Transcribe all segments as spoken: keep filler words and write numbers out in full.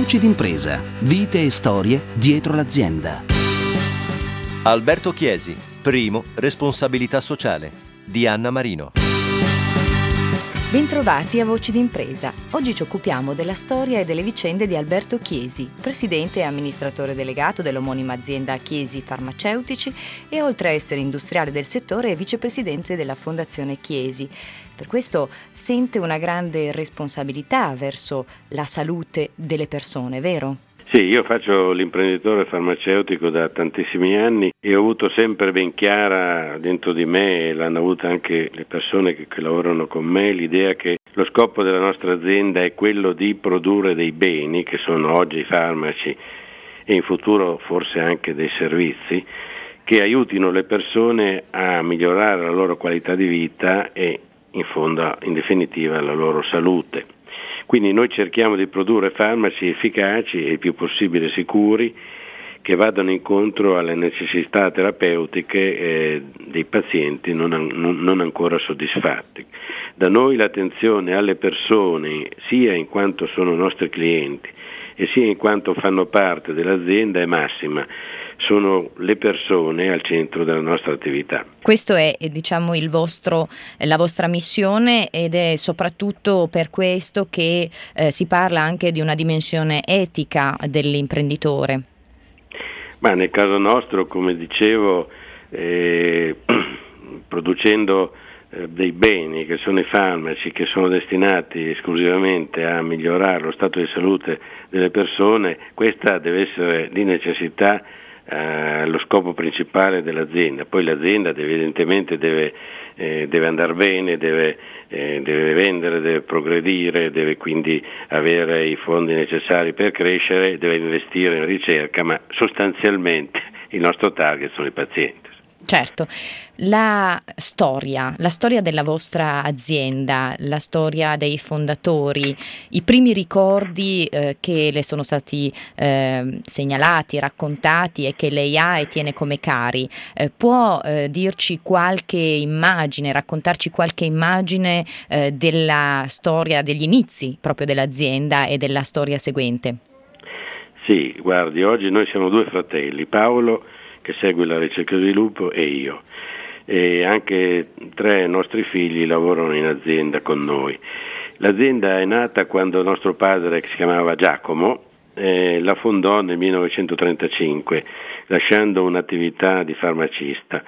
Voci d'impresa, vite e storie dietro l'azienda. Alberto Chiesi, primo, responsabilità sociale, di Anna Marino. Bentrovati a Voci d'impresa. Oggi ci occupiamo della storia e delle vicende di Alberto Chiesi, presidente e amministratore delegato dell'omonima azienda Chiesi Farmaceutici e, oltre a essere industriale del settore, è vicepresidente della Fondazione Chiesi. Per questo sente una grande responsabilità verso la salute delle persone, vero? Sì, io faccio l'imprenditore farmaceutico da tantissimi anni e ho avuto sempre ben chiara dentro di me, e l'hanno avuta anche le persone che, che lavorano con me, l'idea che lo scopo della nostra azienda è quello di produrre dei beni, che sono oggi i farmaci e in futuro forse anche dei servizi, che aiutino le persone a migliorare la loro qualità di vita e in fondo, in definitiva, la loro salute. Quindi noi cerchiamo di produrre farmaci efficaci e il più possibile sicuri, che vadano incontro alle necessità terapeutiche eh, dei pazienti non, non, non ancora soddisfatti. Da noi l'attenzione alle persone, sia in quanto sono nostri clienti e sia in quanto fanno parte dell'azienda, è massima. Sono le persone al centro della nostra attività. Questo è, diciamo, il vostro, la vostra missione, ed è soprattutto per questo che eh, si parla anche di una dimensione etica dell'imprenditore. Ma nel caso nostro, come dicevo, eh, producendo eh, dei beni che sono i farmaci, che sono destinati esclusivamente a migliorare lo stato di salute delle persone, questa deve essere di necessità Uh, lo scopo principale dell'azienda. Poi l'azienda deve, evidentemente deve, eh, deve andare bene, deve, eh, deve vendere, deve progredire, deve quindi avere i fondi necessari per crescere, deve investire in ricerca, ma sostanzialmente il nostro target sono i pazienti. Certo, la storia, la storia della vostra azienda, la storia dei fondatori, i primi ricordi eh, che le sono stati eh, segnalati, raccontati e che lei ha e tiene come cari, eh, può eh, dirci qualche immagine, raccontarci qualche immagine eh, della storia, degli inizi proprio dell'azienda e della storia seguente? Sì, guardi, oggi noi siamo due fratelli, Paolo, che segue la ricerca e sviluppo, e io, e anche tre nostri figli lavorano in azienda con noi. L'azienda è nata quando nostro padre, che si chiamava Giacomo, eh, la fondò nel millenovecentotrentacinque, lasciando un'attività di farmacista.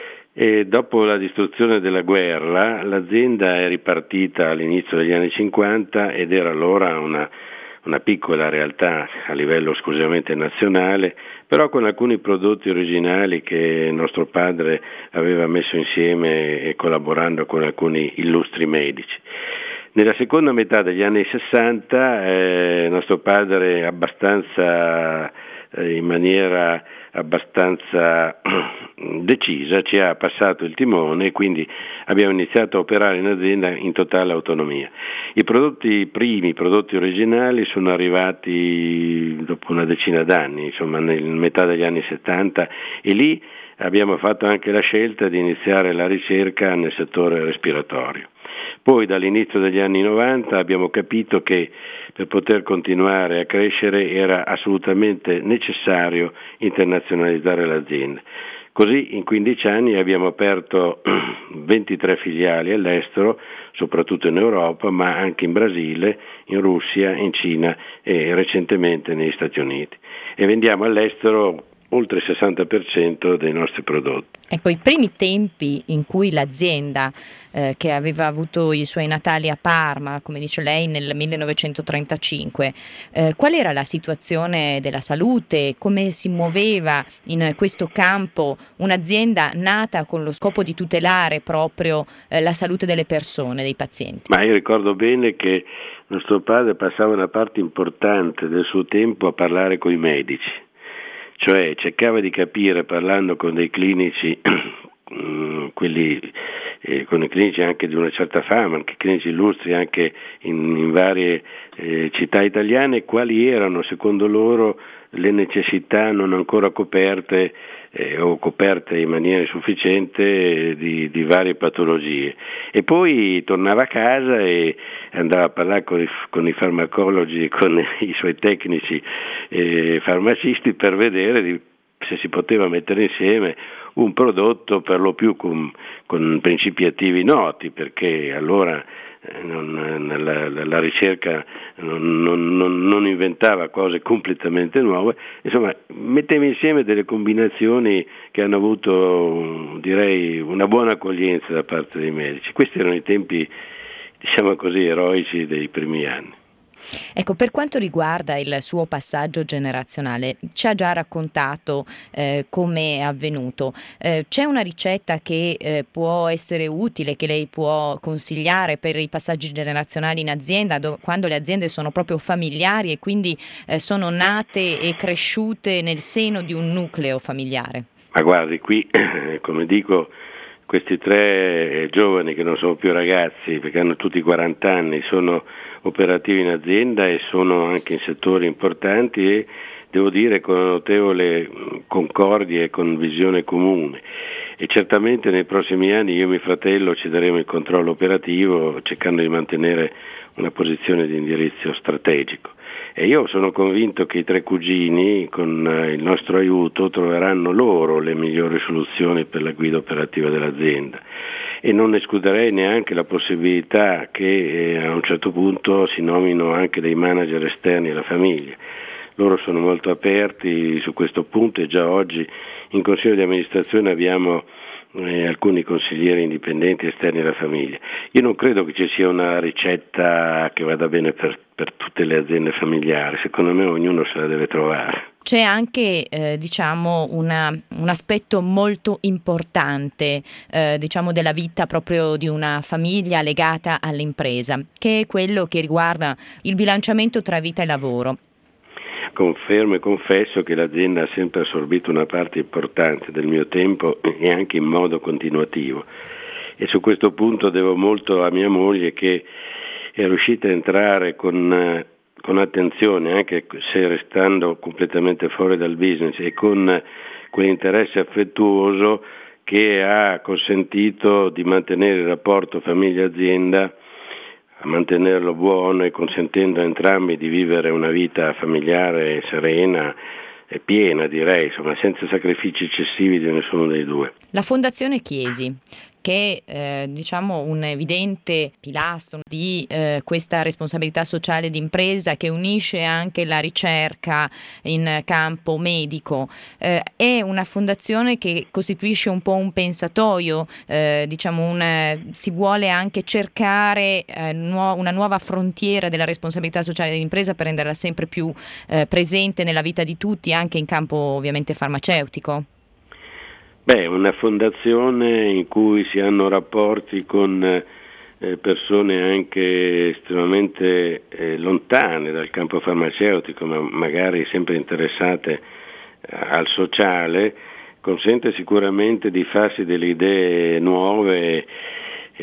E dopo la distruzione della guerra l'azienda è ripartita all'inizio degli anni cinquanta ed era allora una una piccola realtà a livello esclusivamente nazionale, però con alcuni prodotti originali che nostro padre aveva messo insieme e collaborando con alcuni illustri medici. Nella seconda metà degli anni sessanta eh, nostro padre abbastanza eh, in maniera abbastanza decisa ci ha passato il timone e quindi abbiamo iniziato a operare in azienda in totale autonomia. I prodotti i primi, i prodotti originali sono arrivati dopo una decina d'anni, insomma nel metà degli anni settanta, e lì abbiamo fatto anche la scelta di iniziare la ricerca nel settore respiratorio. Poi dall'inizio degli anni novanta abbiamo capito che per poter continuare a crescere era assolutamente necessario internazionalizzare l'azienda. Così in quindici anni abbiamo aperto ventitré filiali all'estero, soprattutto in Europa, ma anche in Brasile, in Russia, in Cina e recentemente negli Stati Uniti. E vendiamo all'estero oltre il sessanta per cento dei nostri prodotti. Ecco, i primi tempi in cui l'azienda, eh, che aveva avuto i suoi natali a Parma, come dice lei, nel millenovecentotrentacinque, eh, qual era la situazione della salute? Come si muoveva in questo campo un'azienda nata con lo scopo di tutelare proprio eh, la salute delle persone, dei pazienti? Ma io ricordo bene che nostro padre passava una parte importante del suo tempo a parlare con i medici. Cioè cercava di capire, parlando con dei clinici, quelli, eh, con i clinici anche di una certa fama, anche clinici illustri anche in, in varie eh, città italiane, quali erano secondo loro le necessità non ancora coperte eh, o coperte in maniera insufficiente di, di varie patologie. E poi tornava a casa e andava a parlare con i, con i farmacologi e con i suoi tecnici eh, farmacisti per vedere di, se si poteva mettere insieme un prodotto per lo più con, con principi attivi noti, perché allora Non, la, la, la ricerca non, non, non inventava cose completamente nuove, insomma metteva insieme delle combinazioni che hanno avuto, direi, una buona accoglienza da parte dei medici. Questi erano i tempi, diciamo così, eroici dei primi anni. Ecco, per quanto riguarda il suo passaggio generazionale, ci ha già raccontato eh, come è avvenuto. Eh, c'è una ricetta che eh, può essere utile, che lei può consigliare per i passaggi generazionali in azienda, do- quando le aziende sono proprio familiari e quindi eh, sono nate e cresciute nel seno di un nucleo familiare? Ma guardi, qui, come dico, questi tre giovani che non sono più ragazzi, perché hanno tutti quaranta anni, sono operativi in azienda e sono anche in settori importanti e devo dire con notevole concordia e con visione comune. E certamente nei prossimi anni io e mio fratello ci daremo il controllo operativo cercando di mantenere una posizione di indirizzo strategico. E io sono convinto che i tre cugini, con il nostro aiuto, troveranno loro le migliori soluzioni per la guida operativa dell'azienda. E non escluderei neanche la possibilità che eh, a un certo punto si nomino anche dei manager esterni alla famiglia. Loro sono molto aperti su questo punto e già oggi in consiglio di amministrazione abbiamo eh, alcuni consiglieri indipendenti esterni alla famiglia. Io non credo che ci sia una ricetta che vada bene per, per tutte le aziende familiari, secondo me ognuno se la deve trovare. C'è anche eh, diciamo una, un aspetto molto importante eh, diciamo della vita proprio di una famiglia legata all'impresa, che è quello che riguarda il bilanciamento tra vita e lavoro. Confermo e confesso che l'azienda ha sempre assorbito una parte importante del mio tempo e anche in modo continuativo. E su questo punto devo molto a mia moglie che è riuscita a entrare con, con attenzione, anche se restando completamente fuori dal business, e con quell'interesse affettuoso che ha consentito di mantenere il rapporto famiglia-azienda, a mantenerlo buono e consentendo a entrambi di vivere una vita familiare serena e piena, direi, insomma, senza sacrifici eccessivi di nessuno dei due. La Fondazione Chiesi, che è eh, diciamo un evidente pilastro di eh, questa responsabilità sociale d'impresa che unisce anche la ricerca in campo medico, eh, è una fondazione che costituisce un po' un pensatoio, eh, diciamo un, si vuole anche cercare eh, nuo- una nuova frontiera della responsabilità sociale d'impresa per renderla sempre più eh, presente nella vita di tutti, anche in campo ovviamente farmaceutico. Beh, una fondazione in cui si hanno rapporti con eh, persone anche estremamente eh, lontane dal campo farmaceutico, ma magari sempre interessate eh, al sociale, consente sicuramente di farsi delle idee nuove e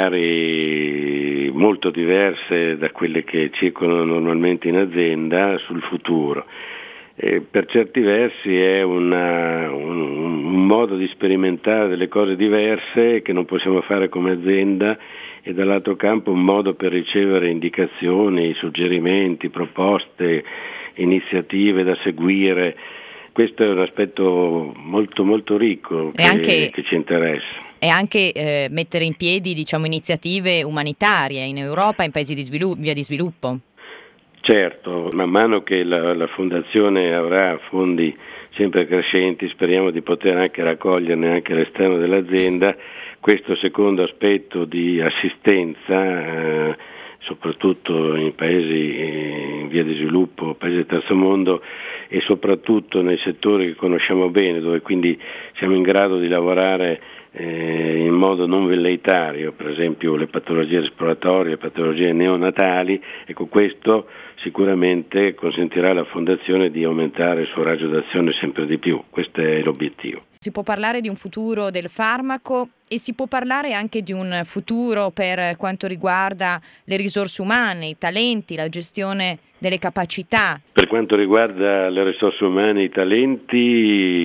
magari molto diverse da quelle che circolano normalmente in azienda sul futuro. Eh, per certi versi è una, un, un modo di sperimentare delle cose diverse che non possiamo fare come azienda e dall'altro campo un modo per ricevere indicazioni, suggerimenti, proposte, iniziative da seguire. Questo è un aspetto molto molto ricco che, anche, che ci interessa. E anche eh, mettere in piedi diciamo iniziative umanitarie in Europa e in paesi di svilu- via di sviluppo. Certo, man mano che la, la Fondazione avrà fondi sempre crescenti, speriamo di poter anche raccoglierne anche all'esterno dell'azienda. Questo secondo aspetto di assistenza, eh, soprattutto in paesi in via di sviluppo, paesi del terzo mondo, e soprattutto nei settori che conosciamo bene, dove quindi siamo in grado di lavorare eh, in modo non velleitario, per esempio le patologie respiratorie, le patologie neonatali. Ecco, questo sicuramente consentirà alla Fondazione di aumentare il suo raggio d'azione sempre di più. Questo è l'obiettivo. Si può parlare di un futuro del farmaco e si può parlare anche di un futuro per quanto riguarda le risorse umane, i talenti, la gestione delle capacità. Per quanto riguarda le risorse umane e i talenti,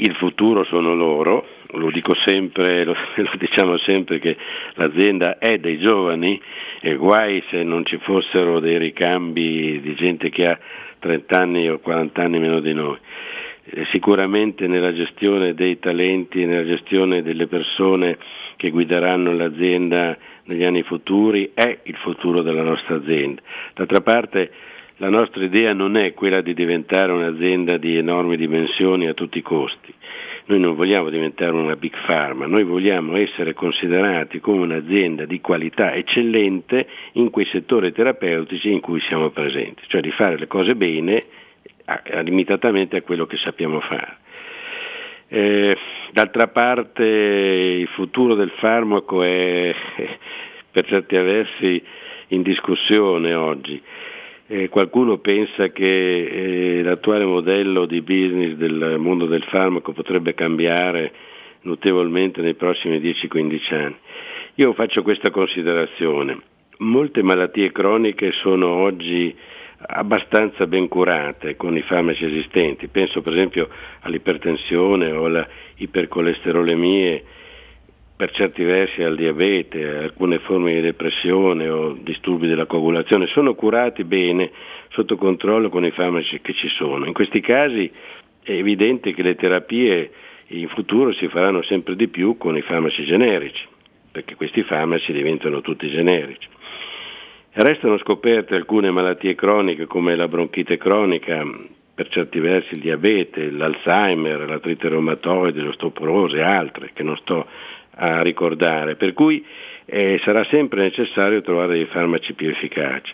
il futuro sono loro, lo dico sempre, lo, lo diciamo sempre che l'azienda è dei giovani e guai se non ci fossero dei ricambi di gente che ha trenta anni o quaranta anni meno di noi. Eh, sicuramente nella gestione dei talenti, nella gestione delle persone che guideranno l'azienda negli anni futuri è il futuro della nostra azienda. D'altra parte la nostra idea non è quella di diventare un'azienda di enormi dimensioni a tutti i costi. Noi non vogliamo diventare una big pharma, noi vogliamo essere considerati come un'azienda di qualità eccellente in quei settori terapeutici in cui siamo presenti, cioè di fare le cose bene, limitatamente a quello che sappiamo fare. Eh, d'altra parte il futuro del farmaco è per certi versi in discussione oggi. Eh, qualcuno pensa che eh, l'attuale modello di business del mondo del farmaco potrebbe cambiare notevolmente nei prossimi dieci quindici anni. Io faccio questa considerazione. Molte malattie croniche sono oggi abbastanza ben curate con i farmaci esistenti. Penso per esempio all'ipertensione o alla ipercolesterolemie, per certi versi al diabete, a alcune forme di depressione o disturbi della coagulazione, sono curati bene sotto controllo con i farmaci che ci sono. In questi casi è evidente che le terapie in futuro si faranno sempre di più con i farmaci generici, perché questi farmaci diventano tutti generici. Restano scoperte alcune malattie croniche come la bronchite cronica, per certi versi il diabete, l'Alzheimer, l'artrite reumatoide, l'osteoporosi e altre che non sto a ricordare, per cui eh, sarà sempre necessario trovare dei farmaci più efficaci.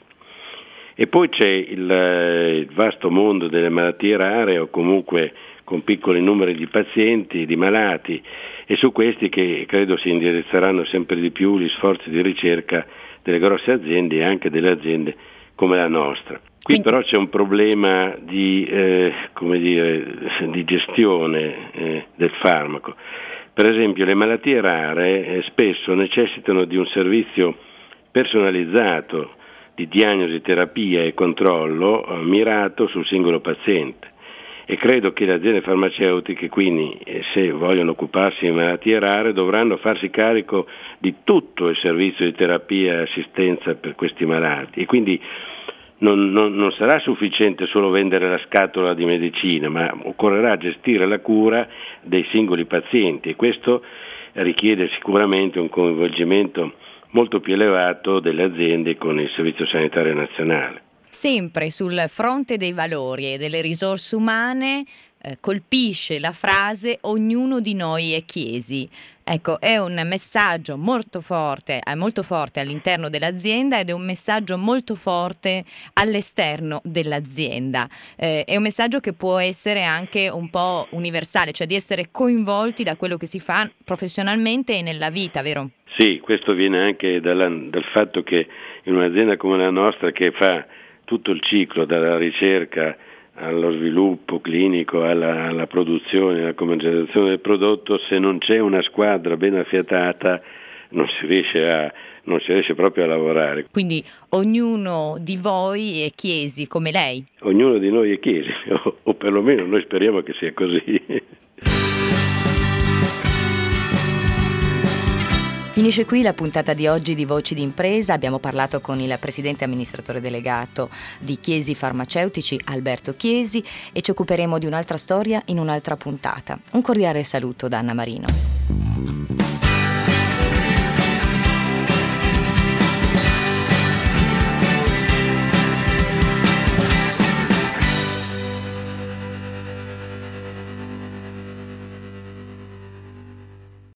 E poi c'è il, eh, il vasto mondo delle malattie rare o comunque con piccoli numeri di pazienti, di malati, e su questi che credo si indirizzeranno sempre di più gli sforzi di ricerca delle grosse aziende e anche delle aziende come la nostra. Qui però c'è un problema di, eh, come dire, di gestione eh, del farmaco. Per esempio le malattie rare eh, spesso necessitano di un servizio personalizzato di diagnosi, terapia e controllo eh, mirato sul singolo paziente, e credo che le aziende farmaceutiche quindi eh, se vogliono occuparsi di malattie rare dovranno farsi carico di tutto il servizio di terapia e assistenza per questi malati, e quindi Non, non, non sarà sufficiente solo vendere la scatola di medicina, ma occorrerà gestire la cura dei singoli pazienti, e questo richiede sicuramente un coinvolgimento molto più elevato delle aziende con il Servizio Sanitario Nazionale. Sempre sul fronte dei valori e delle risorse umane eh, colpisce la frase "ognuno di noi è Chiesi". Ecco, è un messaggio molto forte, è molto forte all'interno dell'azienda ed è un messaggio molto forte all'esterno dell'azienda. Eh, è un messaggio che può essere anche un po' universale, cioè di essere coinvolti da quello che si fa professionalmente e nella vita, vero? Sì, questo viene anche dalla, dal fatto che in un'azienda come la nostra, che fa tutto il ciclo dalla ricerca allo sviluppo clinico, alla, alla produzione, alla commercializzazione del prodotto, se non c'è una squadra ben affiatata non si riesce a non si riesce proprio a lavorare. Quindi ognuno di voi è Chiesi come lei? Ognuno di noi è Chiesi, o, o perlomeno noi speriamo che sia così. Finisce qui la puntata di oggi di Voci d'Impresa. Abbiamo parlato con il presidente amministratore delegato di Chiesi Farmaceutici, Alberto Chiesi, e ci occuperemo di un'altra storia in un'altra puntata. Un cordiale saluto da Anna Marino.